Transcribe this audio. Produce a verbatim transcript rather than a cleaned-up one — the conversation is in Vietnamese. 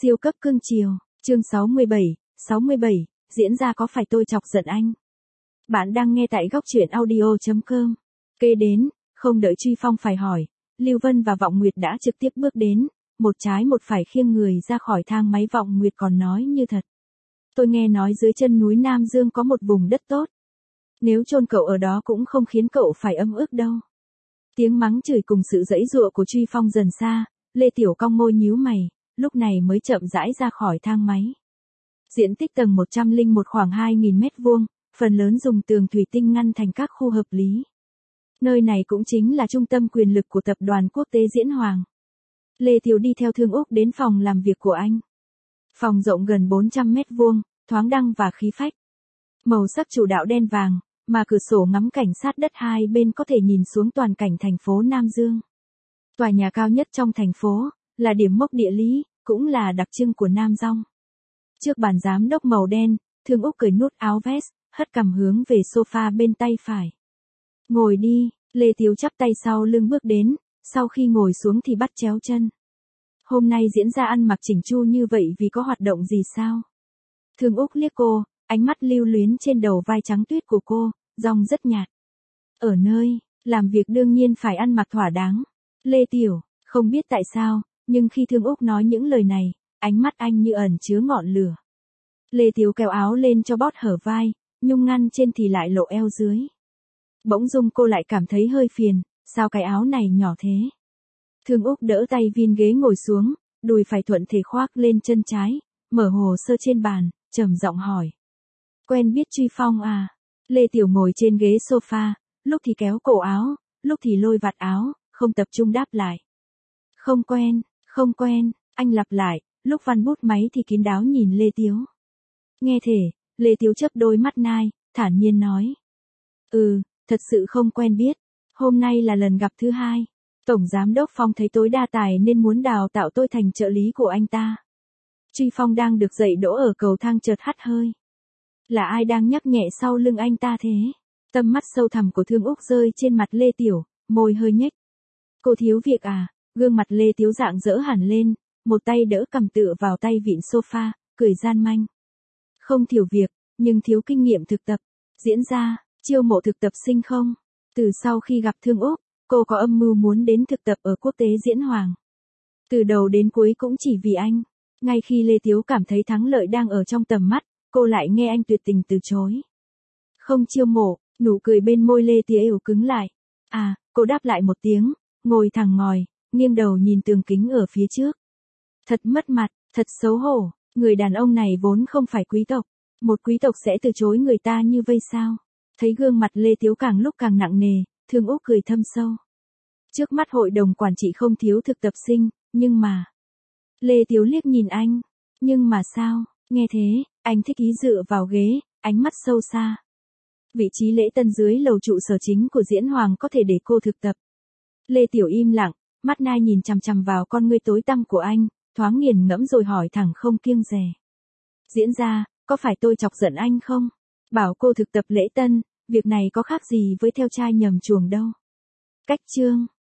Siêu cấp cưng chiều, chương sáu mươi bảy, sáu mươi bảy, diễn ra có phải tôi chọc giận anh? Bạn đang nghe tại góc truyện audio chấm com. Kế đến, không đợi Truy Phong phải hỏi, Lưu Vân và Vọng Nguyệt đã trực tiếp bước đến, một trái một phải khiêng người ra khỏi thang máy. Vọng Nguyệt còn nói như thật. Tôi nghe nói dưới chân núi Nam Dương có một vùng đất tốt. Nếu chôn cậu ở đó cũng không khiến cậu phải âm ức đâu. Tiếng mắng chửi cùng sự giãy giụa của Truy Phong dần xa, Lê Tiểu cong môi nhíu mày, lúc này mới chậm rãi ra khỏi thang máy. Diện tích tầng một trăm lẻ một khoảng hai nghìn mét vuông, phần lớn dùng tường thủy tinh ngăn thành các khu hợp lý. Nơi này cũng chính là trung tâm quyền lực của tập đoàn quốc tế Diễn Hoàng. Lê Tiểu đi theo Thương Úc đến phòng làm việc của anh. Phòng rộng gần bốn trăm mét vuông, thoáng đãng và khí phách. Màu sắc chủ đạo đen vàng, mà cửa sổ ngắm cảnh sát đất hai bên có thể nhìn xuống toàn cảnh thành phố Nam Dương. Tòa nhà cao nhất trong thành phố, là điểm mốc địa lý, cũng là đặc trưng của Nam Dong. Trước bàn giám đốc màu đen, Thương Úc cởi nút áo vest, hất cằm hướng về sofa bên tay phải. Ngồi đi, Lê Tiếu chắp tay sau lưng bước đến, sau khi ngồi xuống thì bắt chéo chân. Hôm nay diễn ra ăn mặc chỉnh chu như vậy vì có hoạt động gì sao? Thương Úc liếc cô, ánh mắt lưu luyến trên đầu vai trắng tuyết của cô, giọng rất nhạt. Ở nơi, làm việc đương nhiên phải ăn mặc thỏa đáng. Lê Tiểu, không biết tại sao, nhưng khi Thương Úc nói những lời này, ánh mắt anh như ẩn chứa ngọn lửa. Lê Tiểu kéo áo lên cho bót hở vai, nhung ngăn trên thì lại lộ eo dưới. Bỗng dưng cô lại cảm thấy hơi phiền, sao cái áo này nhỏ thế? Thương Úc đỡ tay Vin ghế ngồi xuống, đùi phải thuận thể khoác lên chân trái, mở hồ sơ trên bàn, trầm giọng hỏi. Quen biết Truy Phong à? Lê Tiểu ngồi trên ghế sofa, lúc thì kéo cổ áo, lúc thì lôi vạt áo, không tập trung đáp lại. Không quen, không quen, anh lặp lại, lúc văn bút máy thì kín đáo nhìn Lê Tiếu. Nghe thể, Lê Tiếu chớp đôi mắt nai, thản nhiên nói. Ừ, thật sự không quen biết, hôm nay là lần gặp thứ hai. Tổng Giám đốc Phong thấy tối đa tài nên muốn đào tạo tôi thành trợ lý của anh ta. Truy Phong đang được dậy đỗ ở cầu thang chợt hắt hơi. Là ai đang nhắc nhẹ sau lưng anh ta thế? Tầm mắt sâu thẳm của Thương Úc rơi trên mặt Lê Tiểu, môi hơi nhếch. Cô thiếu việc à? Gương mặt Lê Tiếu rạng rỡ hẳn lên, một tay đỡ cầm tựa vào tay vịn sofa, cười gian manh. Không thiếu việc, nhưng thiếu kinh nghiệm thực tập. Diễn ra, chiêu mộ thực tập sinh không? Từ sau khi gặp Thương Úc, cô có âm mưu muốn đến thực tập ở quốc tế Diễn Hoàng. Từ đầu đến cuối cũng chỉ vì anh. Ngay khi Lê Tiếu cảm thấy thắng lợi đang ở trong tầm mắt, cô lại nghe anh tuyệt tình từ chối. Không chiêu mộ, nụ cười bên môi Lê Tiếu cứng lại. À, cô đáp lại một tiếng, ngồi thẳng ngòi, nghiêng đầu nhìn tường kính ở phía trước. Thật mất mặt, thật xấu hổ, người đàn ông này vốn không phải quý tộc. Một quý tộc sẽ từ chối người ta như vây sao? Thấy gương mặt Lê Tiếu càng lúc càng nặng nề, Thương Úc cười thâm sâu. Trước mắt hội đồng quản trị không thiếu thực tập sinh, nhưng mà... Lê Tiếu liếc nhìn anh. Nhưng mà sao? Nghe thế, anh thích ý dựa vào ghế, ánh mắt sâu xa. Vị trí lễ tân dưới lầu trụ sở chính của Diễn Hoàng có thể để cô thực tập. Lê Tiểu im lặng, mắt nai nhìn chằm chằm vào con ngươi tối tăm của anh, thoáng nghiền ngẫm rồi hỏi thẳng không kiêng dè. Diễn ra, có phải tôi chọc giận anh không? Bảo cô thực tập lễ tân, việc này có khác gì với theo trai nhầm chuồng đâu. Cách chương.